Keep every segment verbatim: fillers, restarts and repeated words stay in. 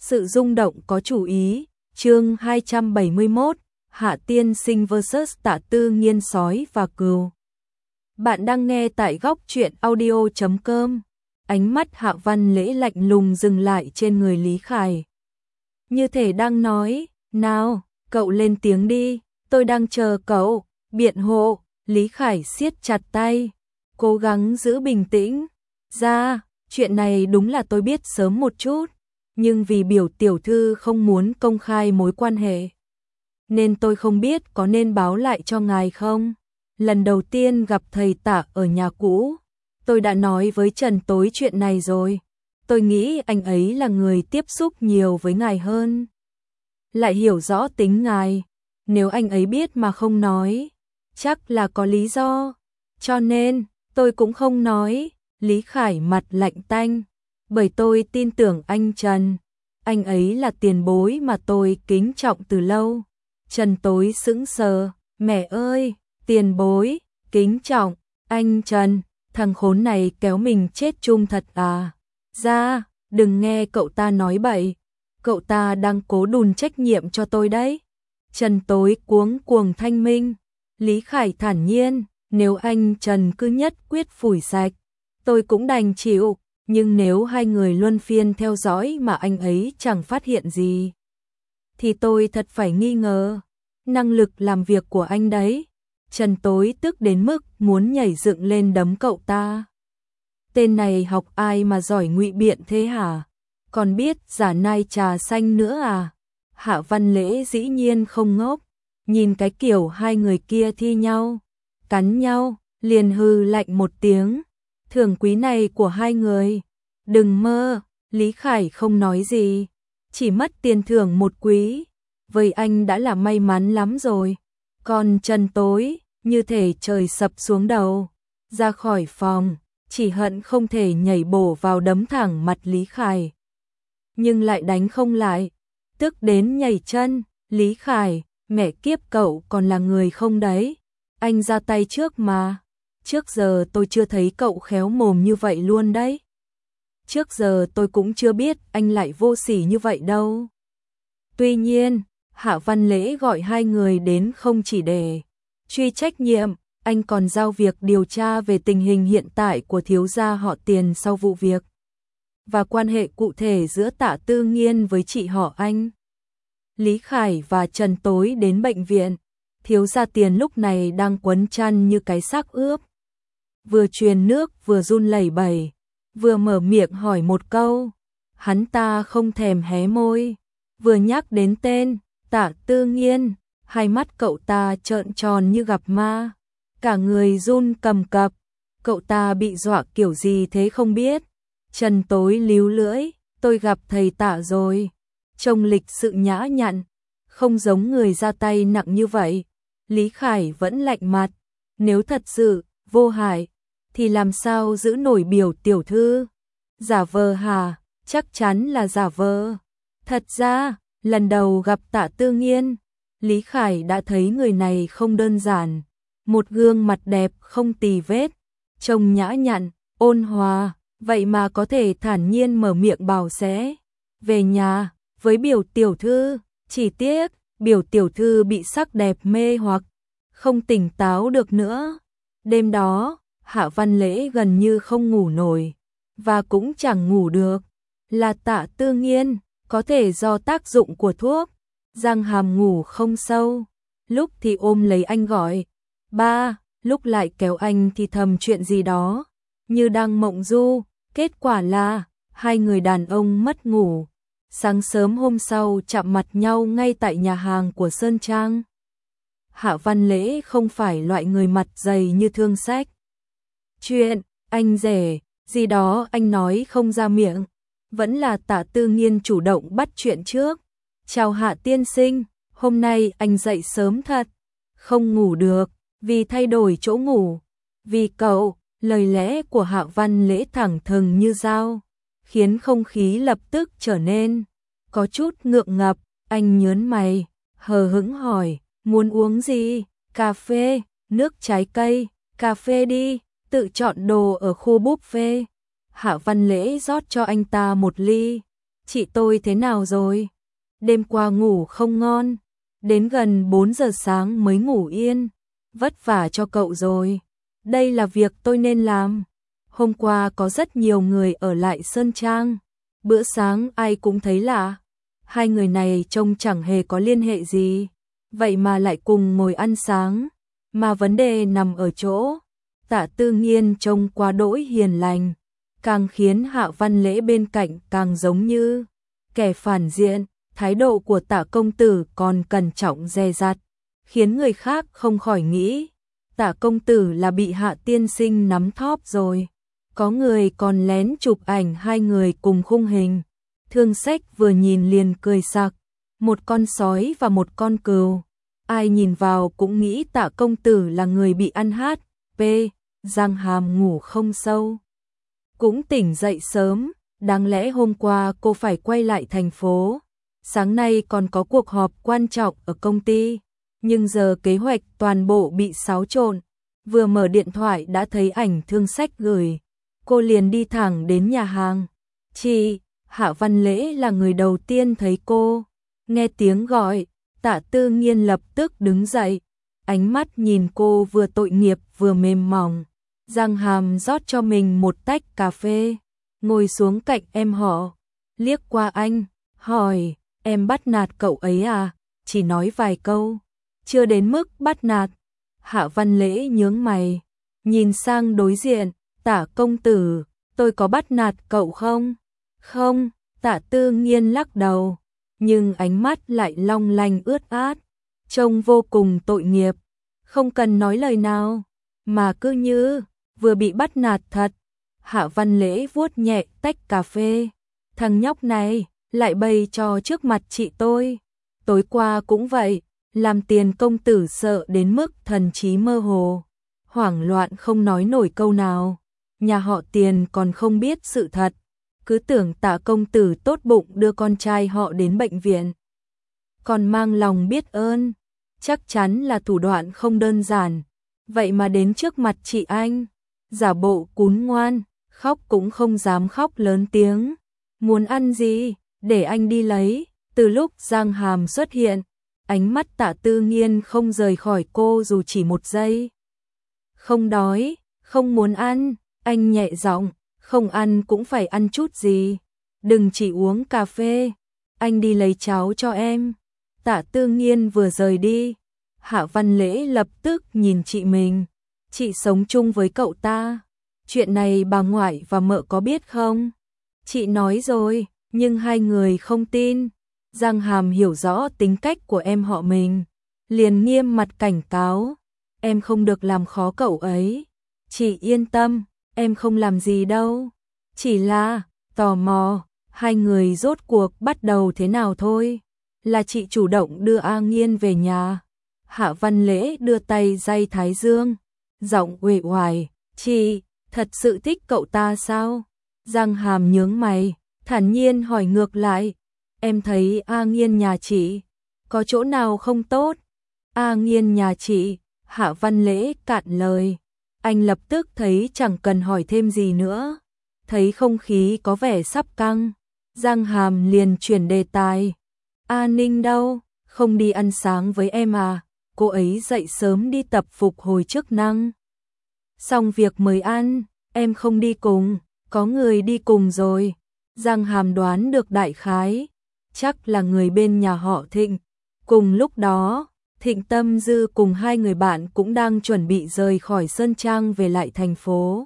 Sự rung động có chủ ý, chương hai trăm bảy mươi mốt, Hạ Tiên Sinh versus Tạ Tư Nghiên sói và cừu. Bạn đang nghe tại góc truyện audio chấm com. Ánh mắt Hạ Văn Lễ lạnh lùng dừng lại trên người Lý Khải. Như thể đang nói, nào, cậu lên tiếng đi, tôi đang chờ cậu, biện hộ. Lý Khải siết chặt tay, cố gắng giữ bình tĩnh. Ra, chuyện này đúng là tôi biết sớm một chút, nhưng vì biểu tiểu thư không muốn công khai mối quan hệ, nên tôi không biết có nên báo lại cho ngài không. Lần đầu tiên gặp thầy Tạ ở nhà cũ, tôi đã nói với Trần Tối chuyện này rồi. Tôi nghĩ anh ấy là người tiếp xúc nhiều với ngài hơn, lại hiểu rõ tính ngài. Nếu anh ấy biết mà không nói, chắc là có lý do. Cho nên, tôi cũng không nói. Lý Khải mặt lạnh tanh. Bởi tôi tin tưởng anh Trần. Anh ấy là tiền bối mà tôi kính trọng từ lâu. Trần Tối sững sờ. Mẹ ơi, tiền bối, kính trọng, anh Trần, thằng khốn này kéo mình chết chung thật à. Ra, đừng nghe cậu ta nói bậy. Cậu ta đang cố đùn trách nhiệm cho tôi đấy. Trần Tối cuống cuồng thanh minh. Lý Khải thản nhiên, nếu anh Trần cứ nhất quyết phủi sạch, tôi cũng đành chịu, nhưng nếu hai người luân phiên theo dõi mà anh ấy chẳng phát hiện gì, thì tôi thật phải nghi ngờ năng lực làm việc của anh đấy. Trần Tối tức đến mức muốn nhảy dựng lên đấm cậu ta. Tên này học ai mà giỏi ngụy biện thế hả? Còn biết giả nai trà xanh nữa à? Hạ Văn Lễ dĩ nhiên không ngốc, nhìn cái kiểu hai người kia thi nhau, cắn nhau, liền hừ lạnh một tiếng. Thưởng quý này của hai người, đừng mơ. Lý Khải không nói gì, chỉ mất tiền thưởng một quý, với anh đã là may mắn lắm rồi. Còn Trần Tối, như thể trời sập xuống đầu, ra khỏi phòng, chỉ hận không thể nhảy bổ vào đấm thẳng mặt Lý Khải. Nhưng lại đánh không lại, tức đến nhảy chân. Lý Khải, mẹ kiếp, cậu còn là người không đấy? Anh ra tay trước mà. Trước giờ tôi chưa thấy cậu khéo mồm như vậy luôn đấy. Trước giờ tôi cũng chưa biết anh lại vô sỉ như vậy đâu. Tuy nhiên, Hạ Văn Lễ gọi hai người đến không chỉ để truy trách nhiệm, anh còn giao việc điều tra về tình hình hiện tại của thiếu gia họ Tiền sau vụ việc, và quan hệ cụ thể giữa Tạ Tư Nghiên với chị họ anh. Lý Khải và Trần Tối đến bệnh viện, thiếu gia Tiền lúc này đang quấn chăn như cái xác ướp. Vừa truyền nước vừa run lẩy bẩy, vừa mở miệng hỏi một câu, hắn ta không thèm hé môi. Vừa nhắc đến tên Tạ Tư Nghiên, hai mắt cậu ta trợn tròn như gặp ma, cả người run cầm cập. Cậu ta bị dọa kiểu gì thế không biết. Trần Tối líu lưỡi, tôi gặp thầy Tạ rồi, trông lịch sự nhã nhặn, không giống người ra tay nặng như vậy. Lý Khải vẫn lạnh mặt, nếu thật sự vô hại thì làm sao giữ nổi biểu tiểu thư? Giả vờ hả? Chắc chắn là giả vờ. Thật ra, lần đầu gặp Tạ Tư Nghiên, Lý Khải đã thấy người này không đơn giản. Một gương mặt đẹp không tì vết, trông nhã nhặn, ôn hòa, vậy mà có thể thản nhiên mở miệng bảo sẽ về nhà với biểu tiểu thư. Chỉ tiếc, biểu tiểu thư bị sắc đẹp mê hoặc, không tỉnh táo được nữa. Đêm đó, Hạ Văn Lễ gần như không ngủ nổi, và cũng chẳng ngủ được. Là Tạ Tư Nghiên, có thể do tác dụng của thuốc, răng hàm ngủ không sâu. Lúc thì ôm lấy anh gọi ba, lúc lại kéo anh thì thầm chuyện gì đó, như đang mộng du. Kết quả là, hai người đàn ông mất ngủ. Sáng sớm hôm sau chạm mặt nhau ngay tại nhà hàng của Sơn Trang. Hạ Văn Lễ không phải loại người mặt dày như Thương Sách. Chuyện, anh rể, gì đó anh nói không ra miệng. Vẫn là Tạ Tư Nghiên chủ động bắt chuyện trước. Chào Hạ tiên sinh, hôm nay anh dậy sớm thật. Không ngủ được, vì thay đổi chỗ ngủ. Vì cậu, lời lẽ của Hạ Văn Lễ thẳng thừng như dao, khiến không khí lập tức trở nên có chút ngượng ngập. Anh nhớn mày, hờ hững hỏi, muốn uống gì? Cà phê, nước trái cây, cà phê đi, tự chọn đồ ở khu buffet. Hạ Văn Lễ rót cho anh ta một ly, chị tôi thế nào rồi? Đêm qua ngủ không ngon, đến gần bốn giờ sáng mới ngủ yên, vất vả cho cậu rồi. Đây là việc tôi nên làm. Hôm qua có rất nhiều người ở lại Sơn Trang, bữa sáng ai cũng thấy lạ. Hai người này trông chẳng hề có liên hệ gì, vậy mà lại cùng ngồi ăn sáng. Mà vấn đề nằm ở chỗ, Tạ Tư Nghiên trông quá đỗi hiền lành, càng khiến Hạ Văn Lễ bên cạnh càng giống như kẻ phản diện. Thái độ của Tạ công tử còn cẩn trọng dè dặt, khiến người khác không khỏi nghĩ Tạ công tử là bị Hạ tiên sinh nắm thóp rồi. Có người còn lén chụp ảnh hai người cùng khung hình. Thương Sách vừa nhìn liền cười sặc, một con sói và một con cừu. Ai nhìn vào cũng nghĩ Tạ công tử là người bị ăn hát pê. Giang Hàm ngủ không sâu, cũng tỉnh dậy sớm. Đáng lẽ hôm qua cô phải quay lại thành phố, sáng nay còn có cuộc họp quan trọng ở công ty, nhưng giờ kế hoạch toàn bộ bị xáo trộn. Vừa mở điện thoại đã thấy ảnh Thương Sách gửi, cô liền đi thẳng đến nhà hàng. Chị, Hạ Văn Lễ là người đầu tiên thấy cô. Nghe tiếng gọi, Tạ Tư Nghiên lập tức đứng dậy, ánh mắt nhìn cô vừa tội nghiệp vừa mềm mỏng. Giang Hàm rót cho mình một tách cà phê, ngồi xuống cạnh em họ, liếc qua anh, hỏi, em bắt nạt cậu ấy à? Chỉ nói vài câu, chưa đến mức bắt nạt. Hạ Văn Lễ nhướng mày, nhìn sang đối diện, Tạ công tử, tôi có bắt nạt cậu không? Không, Tạ Tư Nghiên lắc đầu, nhưng ánh mắt lại long lanh ướt át, trông vô cùng tội nghiệp. Không cần nói lời nào, mà cứ như vừa bị bắt nạt thật. Hạ Văn Lễ vuốt nhẹ tách cà phê, thằng nhóc này lại bày trò trước mặt chị tôi. Tối qua cũng vậy, làm Tiền công tử sợ đến mức thần trí mơ hồ, hoảng loạn không nói nổi câu nào. Nhà họ Tiền còn không biết sự thật, cứ tưởng Tạ công tử tốt bụng đưa con trai họ đến bệnh viện, còn mang lòng biết ơn. Chắc chắn là thủ đoạn không đơn giản, vậy mà đến trước mặt chị anh, giả bộ cún ngoan, khóc cũng không dám khóc lớn tiếng. Muốn ăn gì, để anh đi lấy. Từ lúc Giang Hàm xuất hiện, ánh mắt Tạ Tư Nghiên không rời khỏi cô dù chỉ một giây. Không đói, không muốn ăn, anh nhẹ giọng, không ăn cũng phải ăn chút gì. Đừng chỉ uống cà phê, anh đi lấy cháo cho em. Tạ Tư Nghiên vừa rời đi, Hạ Văn Lễ lập tức nhìn chị mình. Chị sống chung với cậu ta, chuyện này bà ngoại và mợ có biết không? Chị nói rồi, nhưng hai người không tin. Giang Hàm hiểu rõ tính cách của em họ mình, liền nghiêm mặt cảnh cáo, em không được làm khó cậu ấy. Chị yên tâm, em không làm gì đâu, chỉ là tò mò hai người rốt cuộc bắt đầu thế nào thôi. Là chị chủ động đưa A Nghiên về nhà. Hạ Văn Lễ đưa tay day thái dương, giọng uể oải, chị thật sự thích cậu ta sao? Giang Hàm nhướng mày, thản nhiên hỏi ngược lại, em thấy A Nghiên nhà chị có chỗ nào không tốt? A Nghiên nhà chị, Hạ Văn Lễ cạn lời. Anh lập tức thấy chẳng cần hỏi thêm gì nữa. Thấy không khí có vẻ sắp căng, Giang Hàm liền chuyển đề tài. A Ninh đâu, không đi ăn sáng với em à? Cô ấy dậy sớm đi tập phục hồi chức năng. Xong việc mới ăn, em không đi cùng, có người đi cùng rồi. Giang Hàm đoán được đại khái, chắc là người bên nhà họ Thịnh. Cùng lúc đó, Thịnh Tâm Dư cùng hai người bạn cũng đang chuẩn bị rời khỏi Sơn Trang về lại thành phố.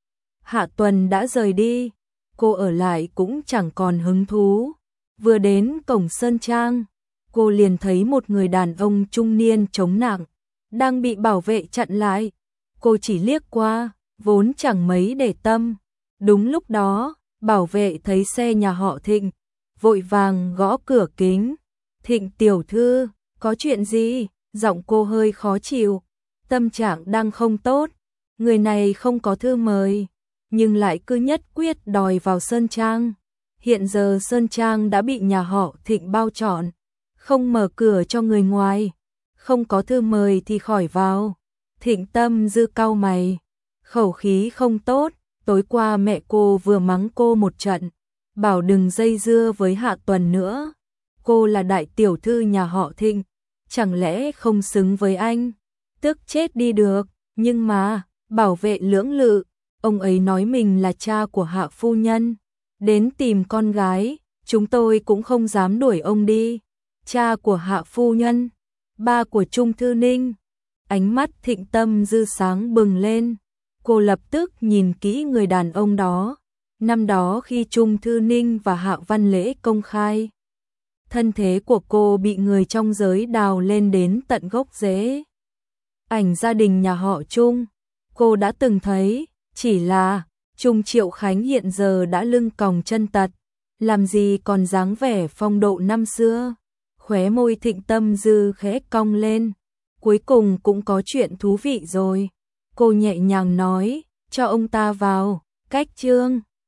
Hạ Tuần đã rời đi, cô ở lại cũng chẳng còn hứng thú. Vừa đến cổng Sơn Trang, cô liền thấy một người đàn ông trung niên chống nặng, đang bị bảo vệ chặn lại. Cô chỉ liếc qua, vốn chẳng mấy để tâm. Đúng lúc đó, bảo vệ thấy xe nhà họ Thịnh, vội vàng gõ cửa kính. Thịnh tiểu thư, có chuyện gì? Giọng cô hơi khó chịu, tâm trạng đang không tốt. Người này không có thư mời, nhưng lại cứ nhất quyết đòi vào Sơn Trang. Hiện giờ Sơn Trang đã bị nhà họ Thịnh bao trọn, không mở cửa cho người ngoài, không có thư mời thì khỏi vào. Thịnh Tâm Dư cau mày, khẩu khí không tốt, tối qua mẹ cô vừa mắng cô một trận, bảo đừng dây dưa với Hạ Tuần nữa. Cô là đại tiểu thư nhà họ Thịnh, chẳng lẽ không xứng với anh? Tức chết đi được, nhưng mà, bảo vệ lưỡng lự, ông ấy nói mình là cha của Hạ phu nhân, đến tìm con gái, chúng tôi cũng không dám đuổi ông đi. Cha của Hạ phu nhân, ba của Trung Thư Ninh. Ánh mắt Thịnh Tâm Dư sáng bừng lên, cô lập tức nhìn kỹ người đàn ông đó. Năm đó khi Trung Thư Ninh và Hạ Văn Lễ công khai, thân thế của cô bị người trong giới đào lên đến tận gốc rễ. Ảnh gia đình nhà họ Trung, cô đã từng thấy, chỉ là Trung Triệu Khánh hiện giờ đã lưng còng chân tật, làm gì còn dáng vẻ phong độ năm xưa. Khóe môi Thịnh Tâm Dư khẽ cong lên, cuối cùng cũng có chuyện thú vị rồi. Cô nhẹ nhàng nói, cho ông ta vào, cách chương.